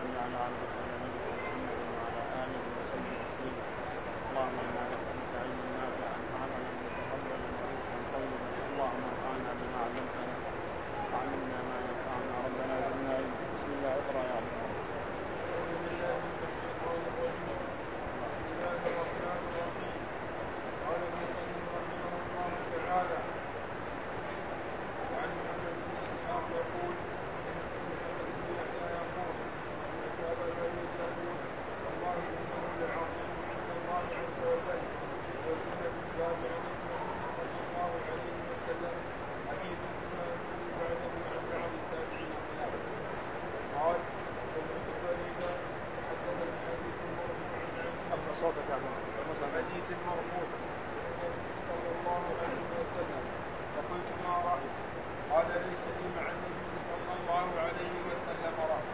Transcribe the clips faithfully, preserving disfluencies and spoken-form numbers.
وصل على عبدك ونبيك محمد وعلى آله وصحبه وسلم. اللهم إنا نسألك علما نافعا وعملا متقبلا ورزقا طيبا. اللهم انفعنا بما علمتنا وعلمنا ما ينفعنا. ربنا زدنا علما. بسم الله. اقرأ يا عبد الله. قال المصنف رحمه الله تعالى: وعن محمد بن اسحاق يقول محمد بن يحيى يقول سمعت ابا سعيد يقول والله انه لعظيم عند الله عز وجل وسنة التابع للنبي صلى الله عليه وسلم حديث ما يكون بعده عن بعض التابعين خلافه. قال سمعت فريدا حدثني حديث مرفوع عن صوتك يا حديث مرفوع صلى الله عليه وسلم فقلت ما رأيك؟ قال ليس لي مع النبي صلى الله عليه وسلم رأي.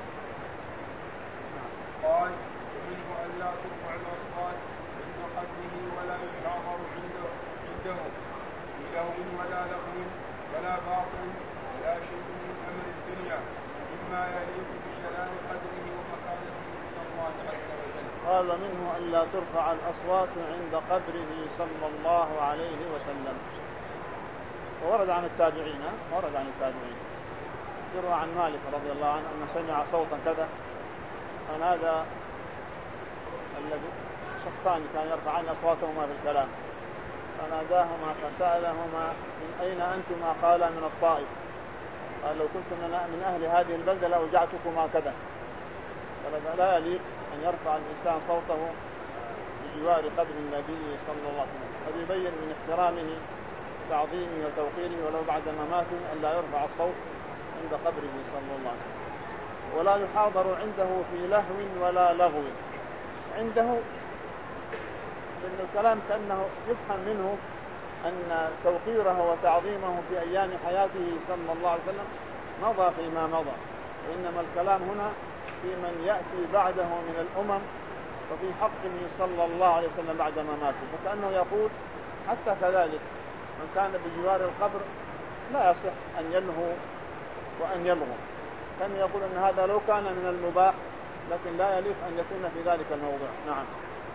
قال ومنه أن لا ترفع الأصوات عند قدره ولا يحاضر عنده عنده بلهو ولا لغو ولا باطل ولا شيء من أمر الدنيا مما يليق بجلال قدره ومكانته من الله عز وجل. قال منه أن لا ترفع الأصوات عند قبره صلى الله عليه وسلم. وورد عن التابعين ورد عن التابعين يروى عن مالك رضي الله عنه أنه سمع صوتا كذا، أن هذا الذي شخصان كان يرفعان أصواتهما في الكلام، فناداهما فسألهما من أين أنتما؟ قالا من الطائف. قال لو كنت من أهل هذه البلدة لأوجعتكما كذا. فلا يليق أن يرفع الإنسان صوته بجوار قبر النبي صلى الله عليه وسلم. هذا يبين من احترامه وتعظيمه وتوقيره ولو بعد مماته أن لا يرفع الصوت عند قبره صلى الله عليه وسلم. ولا يحاضر عنده في لهو ولا لغو. عنده لأن الكلام كأنه يفهم منه أن توقيره وتعظيمه في أيام حياته صلى الله عليه وسلم مضى فيما مضى، وإنما الكلام هنا في من يأتي بعده من الأمم وفي حقه صلى الله عليه وسلم بعد مماته. فكأنه يقول حتى كذلك من كان بجوار القبر لا يصح أن يلهو وأن يلغو. كان يقول أن هذا لو كان من المباح لكن لا يليق أن يكون في ذلك الموضوع. نعم.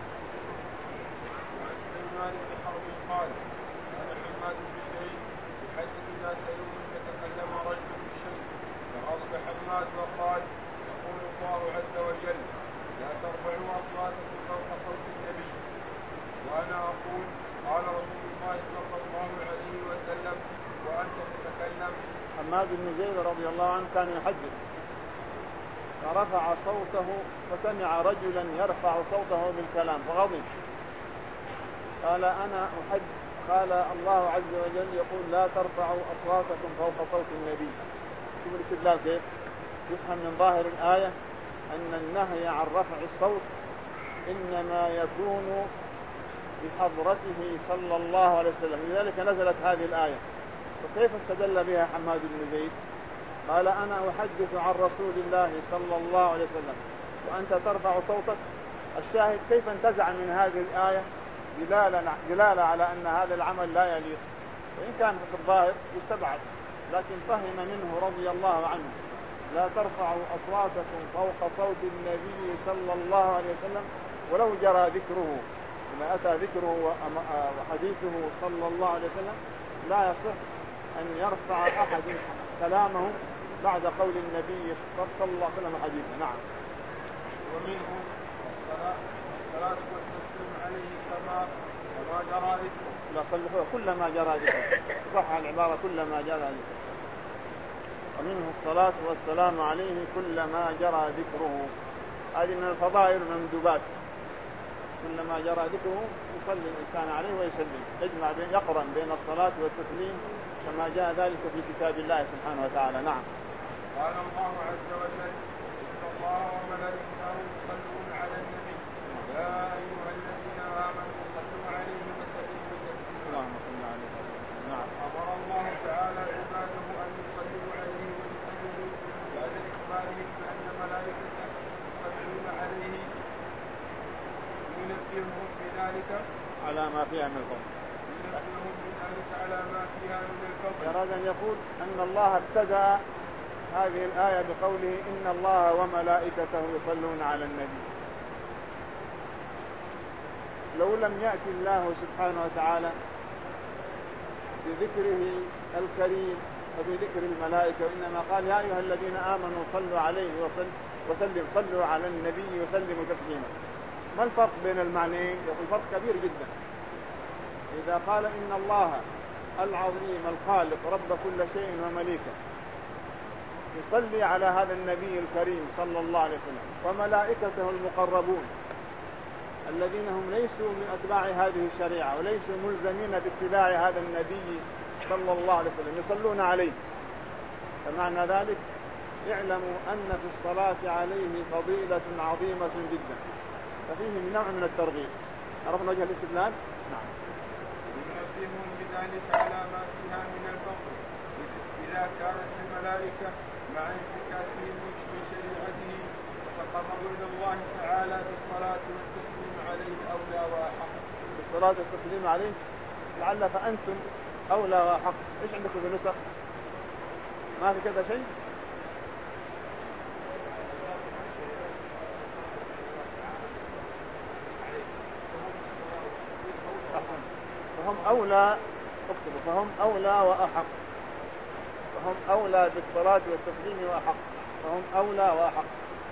وعن سليمان بن حرب قال أنا حماد بن زيد يحدث الناس يوم فتكلم رجل بشيء فغضب حماد وقال يقول الله عز وجل لا ترفعوا أصواتكم فوق صوت النبي. وأنا أقول قال رسول الله صلى الله عليه وسلم وأنت تتكلم. حماد بن زيد رضي الله عنه كان يحدث فرفع صوته فسمع رجلا يرفع صوته بالكلام فغضب. قال أنا أحدث. قال الله عز وجل يقول لا ترفعوا أصواتكم فوق صوت النبي. شوف الاستدلال كيف يفهم من ظاهر الآية أن النهي عن رفع الصوت إنما يكون بحضرته صلى الله عليه وسلم، لذلك نزلت هذه الآية. وكيف استدل بها حماد بن زيد؟ قال أنا أحدث عن رسول الله صلى الله عليه وسلم وأنت ترفع صوتك. الشاهد كيف انتزع من هذه الآية دلالة على أن هذا العمل لا يليق، وإن كان في الظاهر يستبعد، لكن فهم منه رضي الله عنه لا ترفعوا أصواتكم فوق صوت النبي صلى الله عليه وسلم ولو جرى ذكره. إذا أتى ذكره وحديثه صلى الله عليه وسلم لا يصح أن يرفع أحد كلامه بعد قول النبي صلى الله عليه وسلم حديثه. نعم. ومنه الصلاة والتسليم عليه كما كما جرى ذكره. لا صلحوا كل ما جرى ذكره، صح العبارة كل ما جرى ذكره. ومنه الصلاة والسلام عليه كل ما جرى ذكره. هذه من الفضائل المندوبات، كل ما جرى ذكره يصلي الإنسان عليه ويسلم، يجمع بين يقرن بين الصلاة والتسليم كما جاء ذلك في كتاب الله سبحانه وتعالى. نعم. قال الله عز وجل إن الله وملائكته يصلون على النبي يا أيها الذين آمنوا صلوا عليه وسلموا تسليما. اللهم صل عليه وسلم. نعم. أمر الله تعالى عباده أن يصلوا عليه ويسلموا بعد إخبارهم بأن ملائكته يصلون عليه ينبههم بذلك على ما فيها من الفضل. ينبههم بذلك على ما فيها من الفضل. أراد أن يقول أن الله ابتدأ هذه الآية بقوله إن الله وملائكته يصلون على النبي. لو لم يأتي الله سبحانه وتعالى بذكره الكريم وبذكر الملائكة، وإنما قال يا أيها الذين آمنوا صلوا عليه وسلم صلوا على النبي وسلموا تسليما. ما الفرق بين المعنيين؟ يقول فرق كبير جدا. إذا قال إن الله العظيم الخالق رب كل شيء ومليكه يصلي على هذا النبي الكريم صلى الله عليه وسلم، وملائكته المقربون الذين هم ليسوا من أتباع هذه الشريعة وليسوا ملزمين باتباع هذا النبي صلى الله عليه وسلم يصلون عليه، فمعنى ذلك اعلموا أن في الصلاة عليه فضيلة عظيمة جدا، ففيه نوع من الترغيب. عرفنا وجه الاستدلال؟ نعم. يقدمون بذلك على ما فيها من الفضل إذا كانت الملائكة مع انتكاسهم من شريعته وتقربوا إلى الله تعالى بالصلاة والتسليم عليه أولى وأحق. بالصلاة والتسليم عليه لعل فأنتم أولى وأحق. إيش عندكم في نسخ؟ ما في كذا شيء؟ أحسن. فهم أولى، اكتبوا فهم أولى وأحق، فهم أولى بالصلاة والتسليم وأحق، فهم أولى وأحق.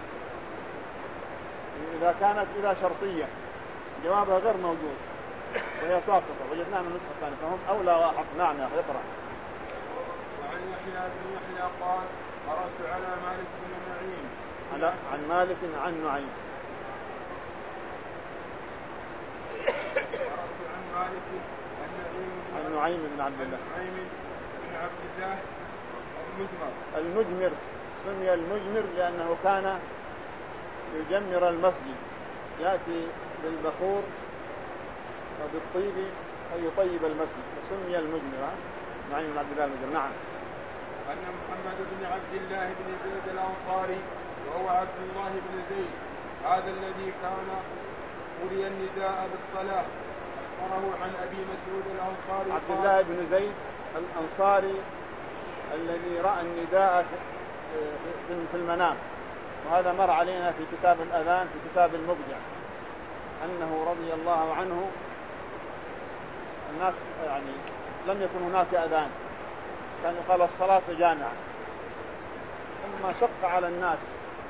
إذا كانت إذا شرطية جوابها غير موجود وهي ساقطة وجدناها من النسخة الثانية، فهم أولى وأحق. نعم يا أخي اقرأ. وعن يحيى بن يحيى قال قرأت على مالك بن نعيم على عن مالك عن نعيم قرأت عن مالك عن نعيم بن عبد الله نعيم بن عبد الله المجمر. المجمر سمي المجمر لأنه كان يجمر المسجد، يأتي بالبخور وبالطيب ويطيب المسجد، فسمي المجمر. نعيم بن عبد الله المجمر. نعم. أن محمد بن عبد الله بن زيد الأنصاري وهو عبد الله بن زيد هذا الذي كان ولي النداء بالصلاة أخبره عن أبي مسعود الأنصاري عبد الله بن زيد الأنصاري الذي رأى النداء في المنام، وهذا مر علينا في كتاب الأذان في كتاب المبدع أنه رضي الله عنه الناس يعني لم يكن هناك أذان، كان يقال الصلاة جامعة، ثم شق على الناس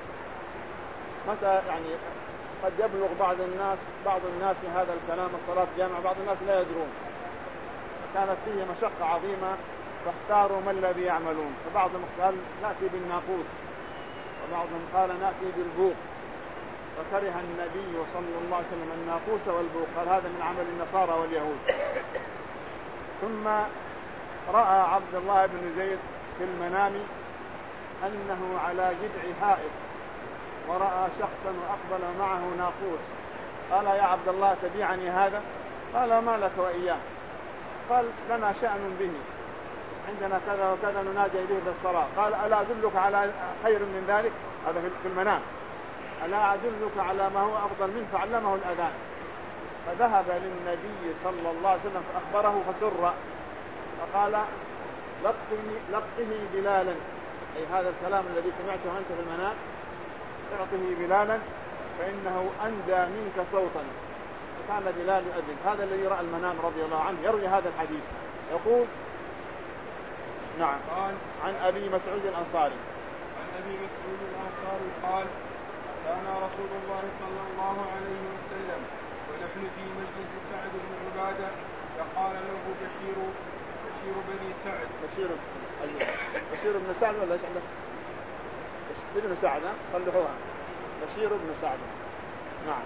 متى يعني قد يبلغ بعض الناس بعض الناس هذا الكلام الصلاة جامعة، بعض الناس لا يدرون، فكانت فيه مشقة عظيمة فاختاروا ما الذي يعملون، فبعضهم قال نأتي بالناقوس وبعضهم قال نأتي بالبوق، فكره النبي صلى الله عليه وسلم الناقوس والبوق، قال هذا من عمل النصارى واليهود. ثم رأى عبد الله بن زيد في المنام أنه على جذع حائط ورأى شخصا وأقبل معه ناقوس، قال يا عبد الله تبيعني هذا؟ قال ما لك وإياه؟ قال لنا شأن به، عندنا كذا وكذا نناجي به بالصلاة. قال ألا أدلك على خير من ذلك؟ هذا في المنام. ألا أدلك على ما هو أفضل منه؟ فعلمه الأذان، فذهب للنبي صلى الله عليه وسلم فأخبره فسر، فقال لقه بلالا، أي هذا الكلام الذي سمعته أنت في المنام اعطه بلالا فإنه أندى منك صوتا. فكان بلال يؤذن. هذا الذي رأى المنام رضي الله عنه يروي هذا الحديث، يقول نعم عن أبي مسعود الأنصاري عن أبي مسعود الأنصاري قال كان رسول الله صلى الله عليه وسلم ونحن في مجلس سعد بن عبادة فقال له بشير بشير بني سعد بشير بشير بن سعد ولا ايش عندك؟ بشير بن سعد خلوها بشير بن سعد. نعم.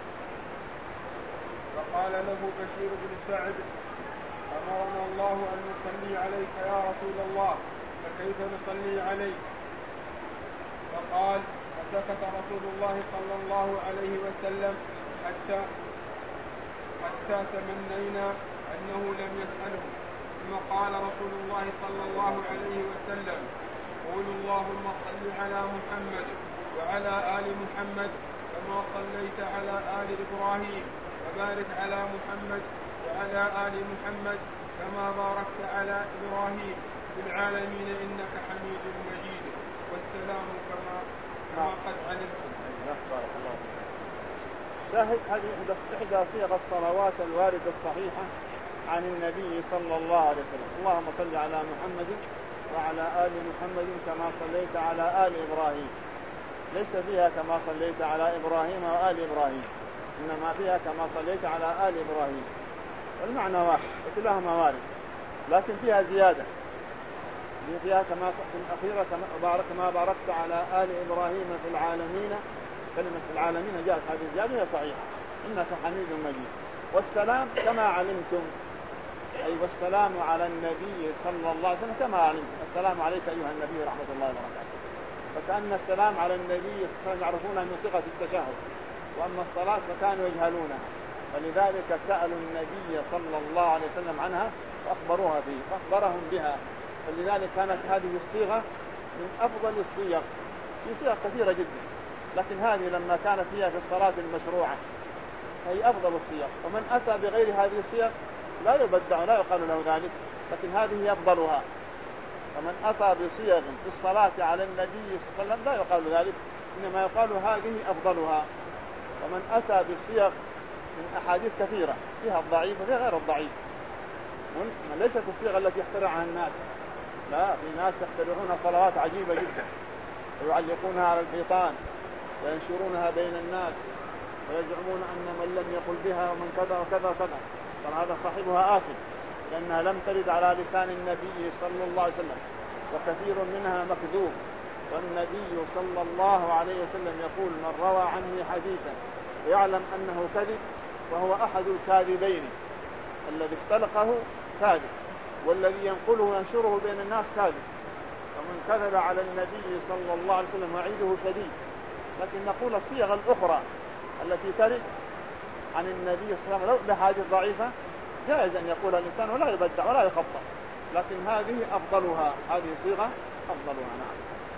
فقال له بشير بن سعد أمرنا الله أن نصلي عليك يا رسول الله فكيف نصلي عليك؟ فقال فسكت رسول الله صلى الله عليه وسلم حتى حتى تمنينا أنه لم يسأله، ثم قال رسول الله صلى الله عليه وسلم قولوا اللهم صل على محمد وعلى آل محمد كما صليت على آل إبراهيم وبارك على محمد وعلى آل محمد كما باركت على إبراهيم في العالمين إنك حميد مجيد. والسلام كما كما قد علمتم. بارك الله فيك. شاهد هذه إحدى صيغ الصلوات الواردة الصحيحة عن النبي صلى الله عليه وسلم. اللهم صل على محمد وعلى آل محمد كما صليت على آل إبراهيم. ليس فيها كما صليت على إبراهيم وآل إبراهيم، إنما فيها كما صليت على آل إبراهيم، والمعنى واحد وكلاهما وارد، لكن فيها زيادة، فيها كما في الأخيرة كما بارك ما باركت على آل إبراهيم في العالمين. كلمة في العالمين جاءت هذه الزيادة هي صحيحة، إنك حميد مجيد. والسلام كما علمتم، أي والسلام على النبي صلى الله عليه وسلم كما علمتم. السلام عليك أيها النبي رحمة الله وبركاته. فكأن السلام على النبي يعرفونها من صيغة التشهد، وأما الصلاة فكانوا يجهلونها، فلذلك سألوا النبي صلى الله عليه وسلم عنها وأخبروها به فأخبرهم بها. فلذلك كانت هذه الصيغة من أفضل الصيغ، في صيغ كثيرة جدا، لكن هذه لما كانت هي في الصلاة المشروعة هي أفضل الصيغ. ومن أتى بغير هذه الصيغ لا يبدع لا يقال له ذلك، لكن هذه هي أفضلها. ومن أتى بصيغ في الصلاة على النبي صلى الله عليه وسلم لا يقال ذلك، إنما يقال هذه أفضلها. ومن أتى بصيغ من أحاديث كثيرة فيها الضعيف وفيها غير الضعيف، ليست الصيغ التي يخترعها الناس، لا، في ناس يخترعون صلوات عجيبة جدا ويعلقونها على الحيطان وينشرونها بين الناس ويزعمون أن من لم يقل بها ومن كذا وكذا وكذا، فهذا صاحبها آثم، لأنها لم ترد على لسان النبي صلى الله عليه وسلم، وكثير منها مكذوب. والنبي صلى الله عليه وسلم يقول من روى عنه حديثا ويعلم أنه كذب وهو أحد الكاذبين، الذي اختلقه كاذب والذي ينقله وينشره بين الناس كاذب. ومن كذب على النبي صلى الله عليه وسلم وعيده شديد. لكن نقول الصيغ الأخرى التي ترد عن النبي صلى الله عليه وسلم لو بحاجة ضعيفة جائز أن يقول الإنسان ولا يبدع ولا يخطأ، لكن هذه أفضلها، هذه صيغة أفضلها. نعم.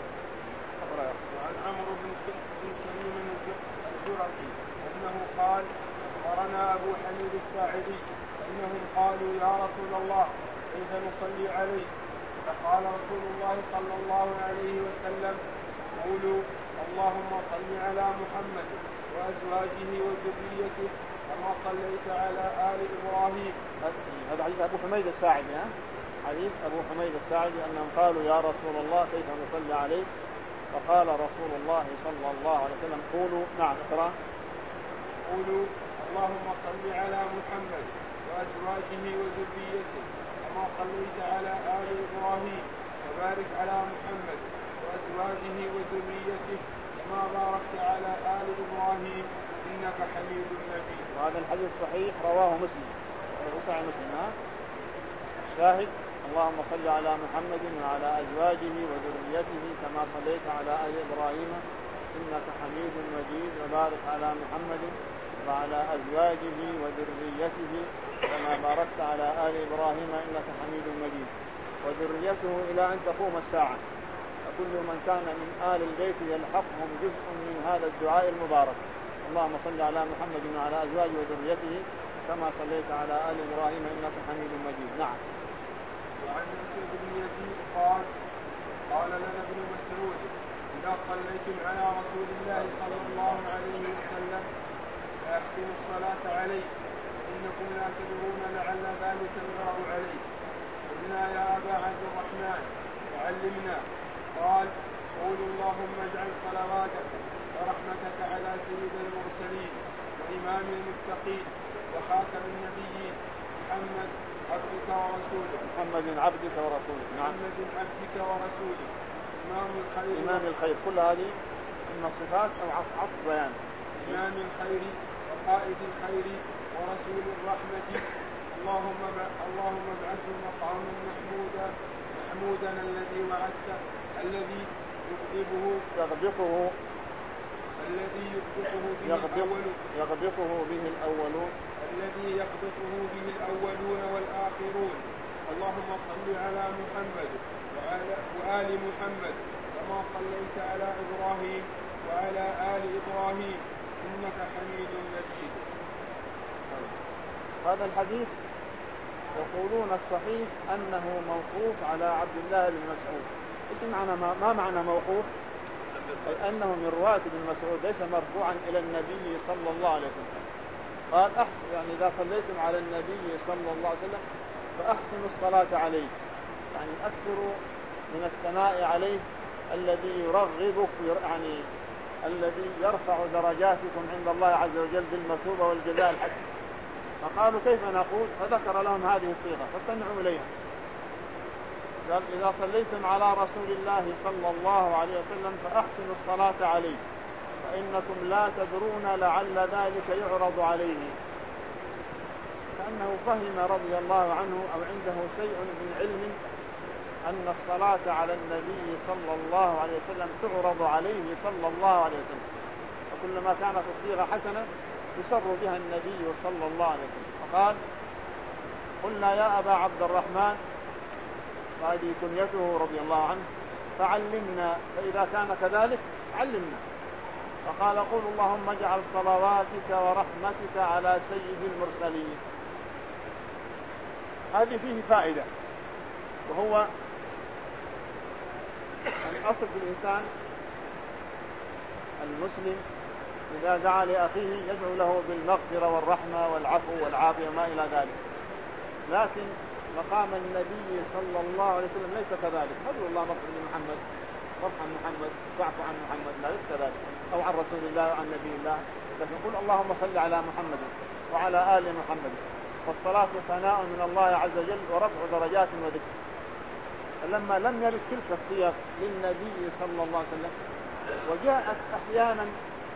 وعن عمرو بن سليم الجرقي أنه قال أخبرنا أبو حميد الساعدي أنهم قالوا يا رسول الله كيف نصلي عليك؟ فقال رسول الله صلى الله عليه وسلم قولوا اللهم صل على محمد وأزواجه وذريته كما صليت على آل إبراهيم. هذا حديث أبو حميد الساعدي، حديث أبو حميد الساعدي أنهم قالوا يا رسول الله كيف نصلي عليك؟ فقال رسول الله صلى الله عليه وسلم قولوا. نعم اقرأ. قولوا اللهم صل على محمد وأزواجه وذريته كما صليت على آل إبراهيم وبارك على محمد وأزواجه وذريته كما باركت على آل إبراهيم إنك حميد مجيد. وهذا الحديث صحيح رواه مسلم، صحيح مسلم. ها شاهد اللهم صل على محمد وعلى أزواجه وذريته كما صليت على آل إبراهيم إنك حميد مجيد وبارك على محمد وعلى أزواجه وذريته كما باركت على آل إبراهيم إنك حميد مجيد. وذريته إلى أن تقوم الساعة، وكل من كان من آل البيت يلحقهم جزء من هذا الدعاء المبارك. اللهم صل على محمد وعلى أزواجه وذريته كما صليت على آل إبراهيم إنك حميد مجيد. نعم. وعن مسعود بن يزيد قال قال لنا ابن مسعود إذا صليتم على رسول الله صلى الله عليه وسلم فأحسنوا الصلاة عليه إنكم لا تدرون لعل ذلك يقرأ عليه. قلنا يا أبا عبد الرحمن وعلمنا. قال قولوا اللهم اجعل صلواتك ورحمتك على سيد المرسلين وإمام المتقين وخاتم النبيين محمد عبدك ورسوله محمد عبدك ورسوله. نعم. محمد عبدك ورسوله إمام الخير إمام الخير. كل هذه من الصفات أو عطف بيان. إمام الخير وقائد الخير ورسول الرحمة اللهم اللهم ابعثه مقاما محمودا محمودا الذي وعدته الذي يغضبه يغبطه الذي يغبطه به يغبط الأولون يغبطه به الأولون الذي يغبطه به الأولون والآخرون. اللهم صل على محمد وعلى وآل محمد كما صليت على إبراهيم وعلى آل إبراهيم إنك حميد مجيد. هذا الحديث يقولون الصحيح أنه موقوف على عبد الله بن مسعود إيش معنى ما, ما معنى موقوف؟ أي أنه من رواية ابن مسعود ليس مرفوعا إلى النبي صلى الله عليه وسلم. قال أحسن، يعني إذا صليتم على النبي صلى الله عليه وسلم فأحسنوا الصلاة عليه، يعني أكثروا من الثناء عليه الذي يرغبك، يعني الذي يرفع درجاتكم عند الله عز وجل بالمثوبة والجزاء الحسن. فقالوا كيف نقول؟ فذكر لهم هذه الصيغة فاستمعوا إليها. قال إذا صليتم على رسول الله صلى الله عليه وسلم فأحسنوا الصلاة عليه فإنكم لا تدرون لعل ذلك يعرض عليه. كأنه فهم رضي الله عنه أو عنده شيء من علم أن الصلاة على النبي صلى الله عليه وسلم تعرض عليه صلى الله عليه وسلم، وكلما كانت الصيغة حسنة يسر بها النبي صلى الله عليه وسلم. فقال قلنا يا أبا عبد الرحمن، هذه كنيته رضي الله عنه، فعلمنا، فإذا كان كذلك علمنا. فقال قل اللهم اجعل صلواتك ورحمتك على سيد المرسلين. هذه فيه فائدة، وهو الأصل في الإنسان المسلم إذا دعا لأخيه يدعو له بالمغفرة والرحمة والعفو والعافية وما إلى ذلك. لكن مقام النبي صلى الله عليه وسلم ليس كذلك. ندعو الله مغفر لمحمد، وارحم محمد، واعف عن محمد، لا ليس كذلك، أو عن رسول الله وعن نبي الله، لكن نقول اللهم صل على محمد وعلى آل محمد. والصلاة ثناء من الله عز وجل ورفع درجات وذكر. فلما لم يرد تلك الصيغ للنبي صلى الله عليه وسلم وجاءت أحيانا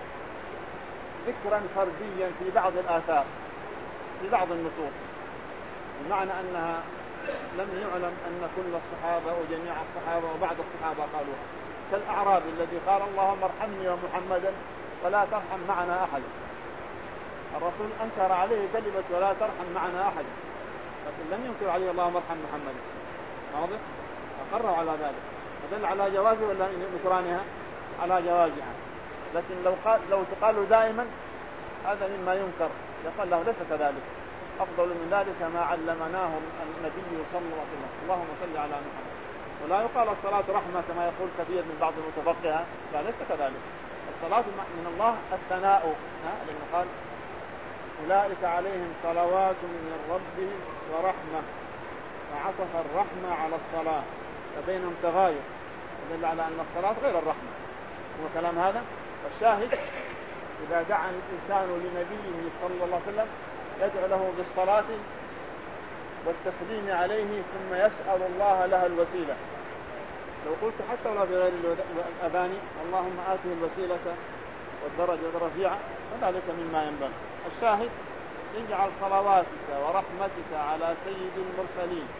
ذكرا فرديا في بعض الآثار في بعض النصوص، بمعنى أنها لم يعلم أن كل الصحابة وجميع الصحابة وبعض الصحابة قالوها، كالأعرابي الذي قال اللهم ارحمني ومحمدا ولا ترحم معنا أحد. الرسول أنكر عليه كلمة ولا ترحم معنا أحد، لكن لم ينكر عليه اللهم ارحم محمدا. واضح؟ أقروا على ذلك، فدل على جوازه ولا نكرانها؟ على جوازها. لكن لو قال لو تقالوا دائما هذا مما ينكر، يقال له ليس كذلك، أفضل من ذلك ما علمناه النبي صلى الله عليه وسلم، اللهم صل على محمد. ولا يقال الصلاة رحمة كما يقول كثير من بعض المتفقهة، لا ليس كذلك. الصلاة من الله الثناء، لأنه قال أولئك عليهم صلوات من ربهم ورحمة، وعطف الرحمة على الصلاة فبينهم تغاير، يدل على أن الصلاة غير الرحمة. هو كلام هذا. والشاهد إذا دعا الإنسان لنبيه صلى الله عليه وسلم يدعو له بالصلاة والتسليم عليه ثم يسأل الله لها الوسيلة. لو قلت حتى ولا بغير الأذان اللهم آته الوسيلة والدرجة الرفيعة فذلك مما ينبغي. الشاهد اجعل صلواتك ورحمتك على سيد المرسلين،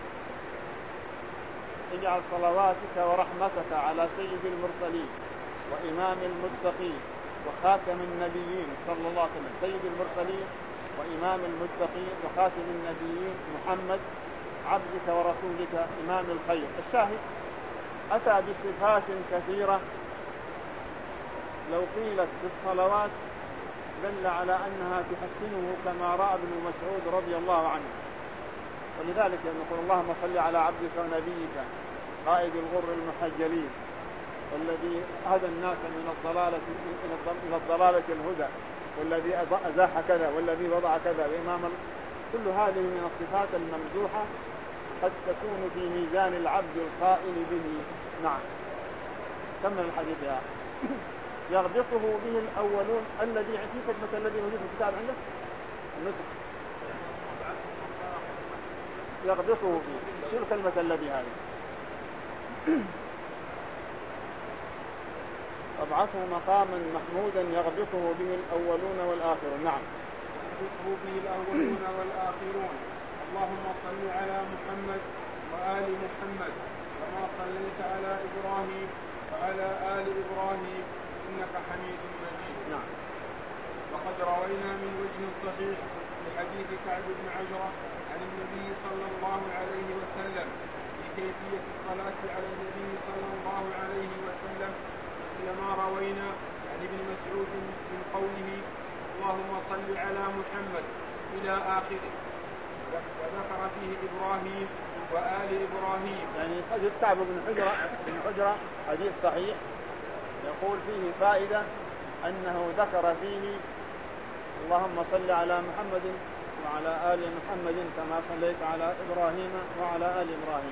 اجعل صلواتك ورحمتك على سيد المرسلين وإمام المتقين وخاتم النبيين صلى الله عليه وسلم، سيد المرسلين وإمام المتقين وخاتم النبيين محمد عبدك ورسولك إمام الخير. الشاهد أتى بصفات كثيرة لو قيلت في الصلوات دل على أنها تحسنه كما رأى ابن مسعود رضي الله عنه. ولذلك نقول اللهم صل على عبدك ونبيك قائد الغر المحجلين والذي هدى الناس من الضلالة إلى الضلالة الهدى، والذي أزاح كذا، والذي وضع كذا، وإمام. كل هذه من الصفات الممدوحة قد تكون في ميزان العبد القائل به. نعم، كمل الحديث يا يغبطه به الأولون الذي في كلمة الذي موجود في الكتاب عندك النسخ، يغبطه به، شيل كلمة الذي هذه. أبعثه مقاما محمودا يغبطه به الأولون والآخرون. نعم، يغبطه به الأولون والآخرون. اللهم صل على محمد وآل محمد كما صليت على إبراهيم وعلى آل إبراهيم إنك حميد مجيد. نعم. وقد روينا من وجه صحيح لحديث كعب بن عجرة عن النبي صلى الله عليه وسلم في كيفية الصلاة على النبي صلى الله عليه وسلم لما روينا عن ابن مسعود من قوله اللهم صل على محمد إلى آخره، وذكر فيه إبراهيم وآل إبراهيم. يعني حديث كعب بن حجرة بن حجرة حديث صحيح يقول فيه فائدة أنه ذكر فيه اللهم صل على محمد وعلى آل محمد كما صليت على إبراهيم وعلى آل إبراهيم.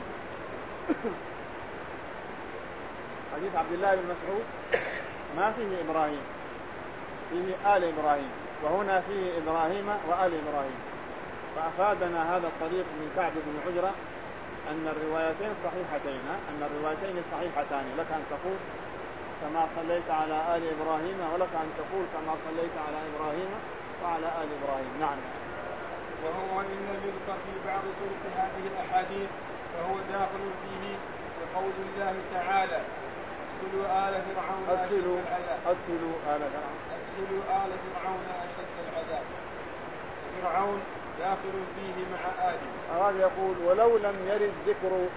حديث عبد الله بن مسعود ما فيه إبراهيم، فيه آل إبراهيم، وهنا فيه إبراهيم وآل إبراهيم. فأفادنا هذا الطريق من كعب بن حجرة أن الروايتين صحيحتين، أن الروايتين صحيحتان، لك أن تقول كما صليت على آل إبراهيم ولك أن تقول كما صليت على إبراهيم وعلى آل إبراهيم. نعم. وهو إن لم يذكر في بعض طرق هذه الأحاديث فهو داخل فيه بقول الله تعالى ادخلوا آل فرعون أشد العذاب. ادخلوا آل فرعون ادخلوا آل فرعون أشد العذاب. فرعون داخل فيه مع آل. هذا يقول ولو لم يرد ذكر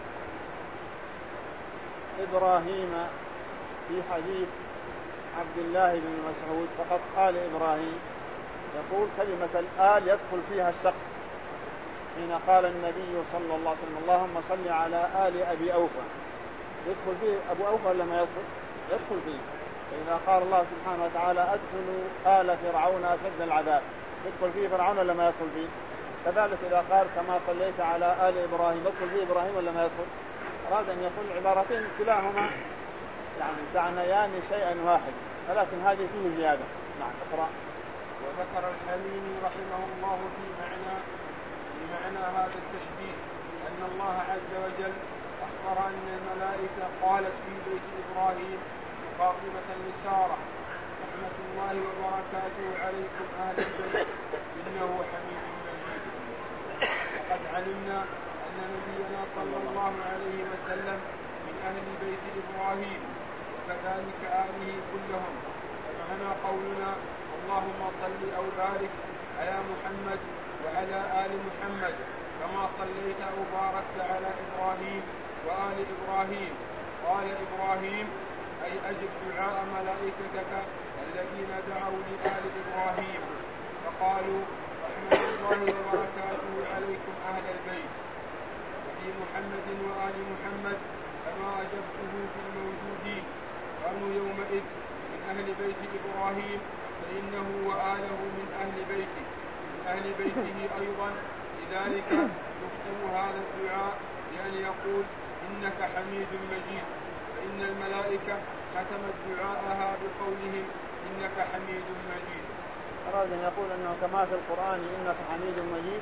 إبراهيم في حديث عبد الله بن مسعود فقط قال إبراهيم، يقول كلمة الآل يدخل فيها الشخص حين قال النبي صلى الله عليه وسلم اللهم صل على آل أبي أوفى، يدخل فيه أبو أوفى لما يدخل يدخل فيه. فإذا قال الله سبحانه وتعالى أدخلوا آل فرعون أشد العذاب، يدخل فيه فرعون ولا ما يدخل فيه؟ كذلك إذا قال كما صليت على آل إبراهيم يدخل فيه إبراهيم ولا ما يدخل؟ أراد أن يقول عبارتين كلاهما يعني تعنيان شيئا واحد، ولكن هذه فيه زيادة. نعم. اقرأ. وذكر الحليمي رحمه الله في معنى في معنى هذا التشبيه أن الله عز وجل أخبر أن الملائكة قالت في بيت إبراهيم خاطبة لسارة رحمة الله وبركاته عليكم أهل البيت إنه حميد مجيد. وقد علمنا أن نبينا صلى الله عليه وسلم من أهل بيت إبراهيم وكذلك آله كلهم. فمعنى قولنا اللهم صل أو بارك على محمد وعلى آل محمد كما صليت أو باركت على إبراهيم وآل إبراهيم. قال إبراهيم أي أجب دعاء ملائكتك الذين دعوا لآل إبراهيم فقالوا رحمة الله وبركاته عليكم أهل البيت. وفي محمد وآل محمد كما أجبته في الموجودين كانوا يومئذ من أهل بيت إبراهيم فإنه وآله من أهل بيته من أهل بيته أيضا. لذلك يختم هذا الدعاء بأن يقول إنك حميد مجيد، فإن الملائكة ختمت دعاءها بقولهم إنك حميد مجيد. أراد أن يقول أنه كما في القرآن إنك حميد مجيد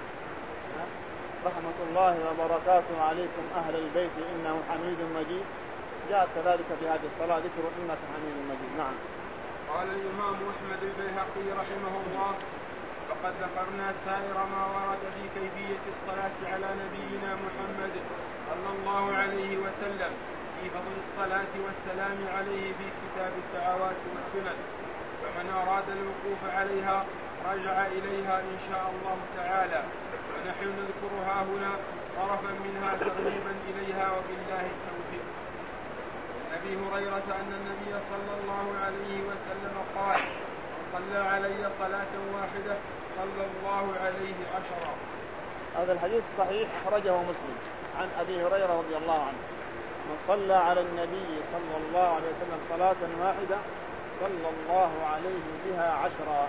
رحمة الله وبركاته عليكم أهل البيت إنه حميد مجيد، جاء كذلك في هذه الصلاة ذكر إنك حميد مجيد. نعم. قال الإمام أحمد البيهقي رحمه الله فقد ذكرنا سائر ما ورد في كيفية الصلاة على نبينا محمد صلى الله عليه وسلم في فضل الصلاة والسلام عليه في كتاب الدعوات والسنن، فمن أراد الوقوف عليها رجع إليها إن شاء الله تعالى، ونحن نذكرها هنا طرفا منها ترغيبا إليها وبالله التوفيق. أبي هريرة أن النبي صلى الله عليه وسلم قال من صلى علي صلاة واحدة صلى الله عليه عشرا. هذا الحديث صحيح أخرجه مسلم عن أبي هريرة رضي الله عنه من صلى على النبي صلى الله عليه وسلم صلاة واحدة صلى الله عليه بها عشرا.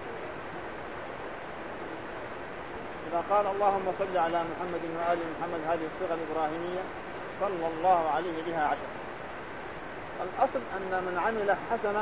إذا قال اللهم صل على محمد وآل محمد هذه الصيغة الإبراهيمية صلى الله عليه بها عشرا. الأصل أن من عمل حسنة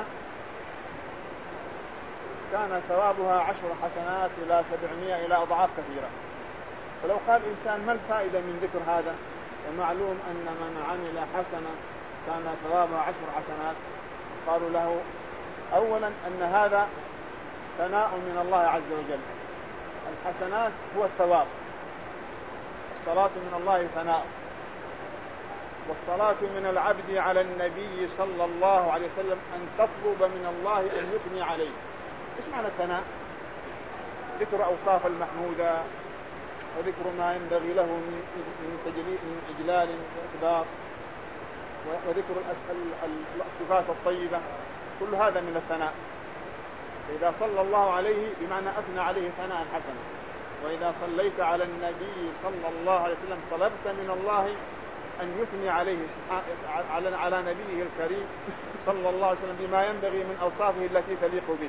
كان ثوابها عشر حسنات إلى سبعمائة إلى أضعاف كثيرة. فلو قال إنسان ما الفائدة من ذكر هذا؟ ومعلوم أن من عمل حسنة كان ثوابها عشر حسنات. قالوا له أولا أن هذا ثناء من الله عز وجل، الحسنات هو الثواب، الصلاة من الله ثناء، والصلاة من العبد على النبي صلى الله عليه وسلم أن تطلب من الله أن يثني عليه. إيش معنى الثناء؟ ذكر أوصاف المحمودة وذكر ما ينبغي له من تجليل من إجلال وإكبار، وذكر الصفات الطيبة، كل هذا من الثناء. فإذا صلى الله عليه بمعنى أثنى عليه ثناء حسنا. وإذا صليت على النبي صلى الله عليه وسلم طلبت من الله أن يثني عليه على على نبيه الكريم صلى الله عليه وسلم بما ينبغي من أوصافه التي تليق به.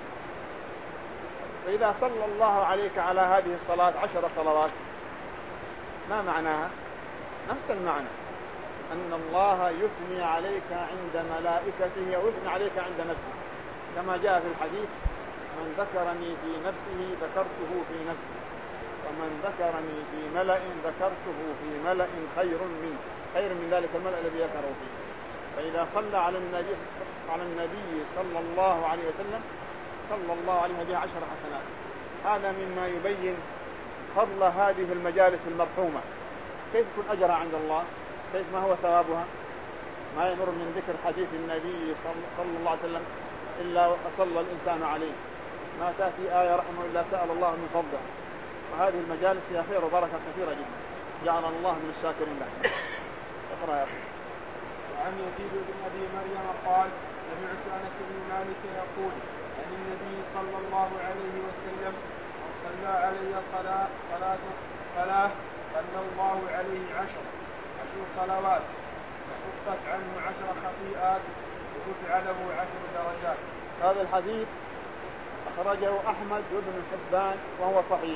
فإذا صلى الله عليك على هذه الصلاة عشر صلوات ما معناها؟ نفس المعنى، أن الله يثني عليك عند ملائكته ويثني عليك عند نفسه، كما جاء في الحديث: من ذكرني في نفسه ذكرته في نفسي، ومن ذكرني في ملأ ذكرته في ملأ خير منه خير من ذلك الملأ الذي ذكره فيه. فإذا صلى على النبي على النبي صلى الله عليه وسلم صلى الله عليه بها عشر حسنات. هذا مما يبين فضل هذه المجالس المرحومة، كيف يكون أجرها عند الله، كيف ما هو ثوابها. ما يمر من ذكر حديث النبي صلى الله عليه وسلم إلا وصلى الإنسان عليه، ما تأتي آية رحمه إلا سأل الله من فضله. وهذه المجالس فيها خير وبركة كثيرة جدا، جعلنا الله من الشاكرين له. اقرأ يا أخي. وعن يزيد بن أبي مريم قال: سمعت أنس بن مالك يقول عن النبي صلى الله عليه وسلم: من صلى علي صلاة صلاة صلاة صلى الله عليه عشر عشر صلوات وحطت عنه عشر خطيئات ورفع له عشر درجات. هذا الحديث أخرجه أحمد وابن حبان وهو صحيح،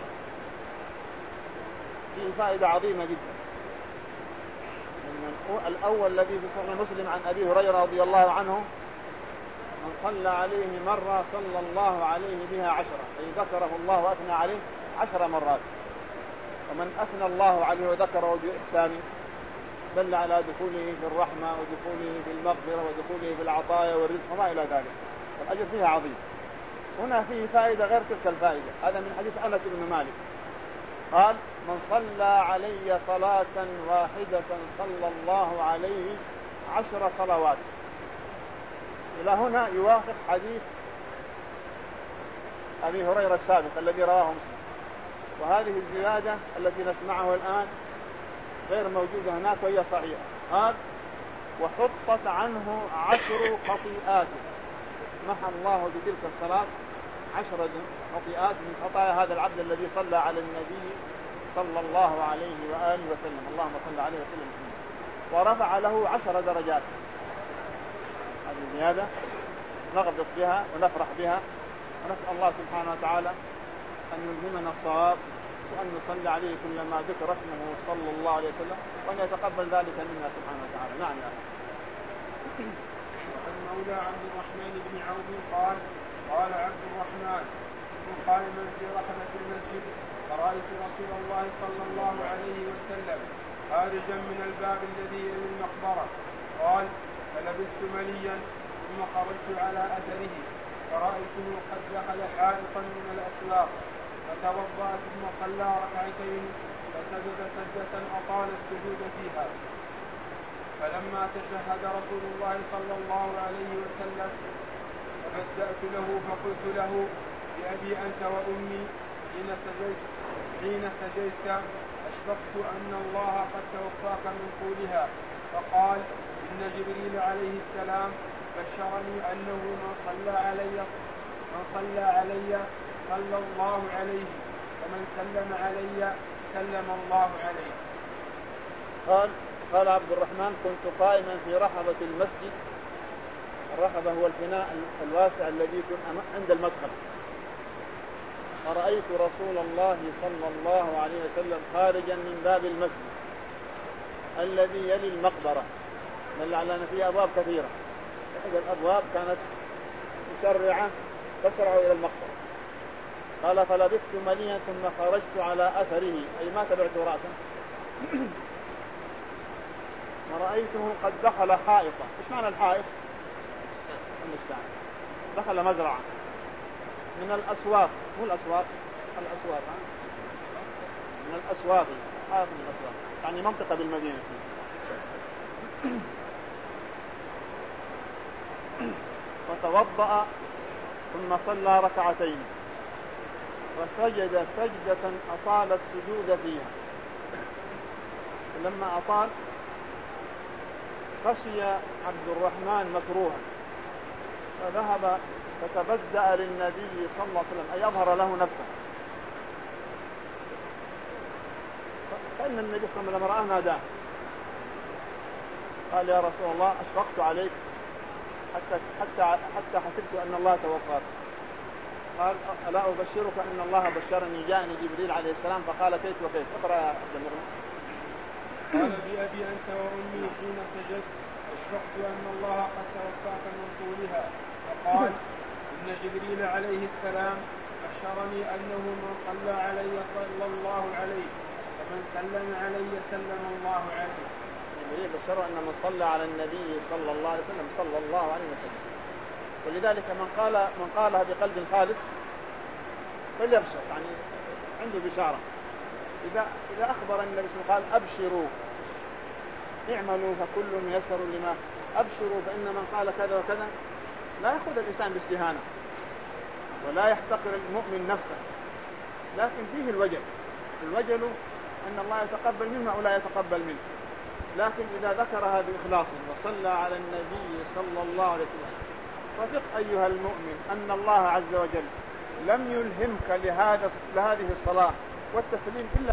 فيه فائدة عظيمة جدا. الأول الذي في صحيح مسلم عن أبي هريرة رضي الله عنه: من صلى عليه مرة صلى الله عليه بها عشرة، أي ذكره الله وأثنى عليه عشر مرات. ومن أثنى الله عليه وذكره بإحسانه دل على دخوله في الرحمة ودخوله في المغفرة ودخوله في العطايا والرزق وما إلى ذلك، والأجر فيها عظيم. هنا فيه فائدة غير تلك الفائدة. هذا من حديث أنس بن مالك قال: من صلى علي صلاة واحدة صلى الله عليه عشر صلوات. إلى هنا يوافق حديث أبي هريرة السابق الذي رواه مسلم، وهذه الزيادة التي نسمعه الآن غير موجودة هناك وهي صحيحة. قال: وحطت عنه عشر خطيئات، محى الله بتلك الصلاة عشر خطيئات من خطايا هذا العبد الذي صلى على النبي صلى الله عليه وآله وسلم، اللهم صل عليه وسلم، ورفع له عشر درجات. هذه زيادة نغبط بها ونفرح بها، ونسأل الله سبحانه وتعالى أن يلهمنا الصواب، وأن نصلي عليه كلما ذكر اسمه صلى الله عليه وسلم، وأن يتقبل ذلك منا سبحانه وتعالى. نعم يا أخي. وعن مولى عبد الرحمن بن عوف قال: قال عبد الرحمن: كنت قائما في رحمة المسجد فرأيت رسول الله صلى الله عليه وسلم خارجا من الباب الذي يلي المقبرة. قال: فلبثت مليا ثم خرجت على أثره فرأيته قد دخل حائطا من الأسواق فتوضأ ثم صلى ركعتين فسجد سجدة أطال السجود فيها. فلما تشهد رسول الله صلى الله عليه وسلم فبدأت له فقلت له: بأبي أنت وأمي حين سجدت حين سجدت أشفقت أن الله قد توفاك من طولها. فقال: إن جبريل عليه السلام بشرني أنه من صلى علي من صلى علي صلى الله عليه، ومن سلم علي سلم الله عليه. قال قال عبد الرحمن: كنت قائما في رحبة المسجد. الرحبة هو الفناء الواسع الذي يكون عند المدخل، فرأيت رسول الله صلى الله عليه وسلم خارجا من باب المسجد الذي يلي المقبرة، دل على أن فيه أبواب كثيرة، إحدى الأبواب كانت مسرعة تسرع إلى المقبرة. قال: فلبثت مليا ثم خرجت على أثره، أي ما تبعت رأسه، ورأيته قد دخل حائطا. إيش معنى الحائط؟ المستعان. دخل مزرعة من الأسواق، مو الأسواق، الأسواق من الأسواق، حائط من الأسواق، يعني منطقة بالمدينة. فتوضأ ثم صلى ركعتين وسجد سجدة أطال السجود فيها. لما أطال خشي عبد الرحمن مكروها فذهب فتبدأ للنبي صلى الله عليه وسلم، أي أظهر له نفسه، فإن النبي صلى الله عليه وسلم رآه ناداه قال يا رسول الله أشفقت عليك حتى حتى حتى حسبت أن الله توفاك. قال ألا أبشرك أن الله بشرني جاءني جبريل عليه السلام فقال كيف وكيف. اقرأ يا عبد المغني. قال بأبي أنت وأمي حين سجدت أشفقت أن الله قد توفاك من طولها. فقال إن جبريل عليه السلام بشرني أنه من صلى علي صلى الله عليه ومن سلم علي سلم الله عليه. جبريل بشره أن من صلى على النبي صلى الله عليه وسلم صلى الله عليه وسلم. ولذلك من قال من قالها بقلب خالص فليبشر يعني عنده بشارة. إذا إذا أخبر النبي صلى الله عليه وسلم قال أبشروا اعملوا فكل ميسر لما أبشروا، فإن من قال كذا وكذا لا يأخذ الإنسان باستهانة ولا يحتقر المؤمن نفسه، لكن فيه الوجل. الوجل أن الله يتقبل منه أو لا يتقبل منه، لكن إذا ذكرها بإخلاص وصلى على النبي صلى الله عليه وسلم فثق أيها المؤمن أن الله عز وجل لم يلهمك لهذا لهذه الصلاة والتسليم إلا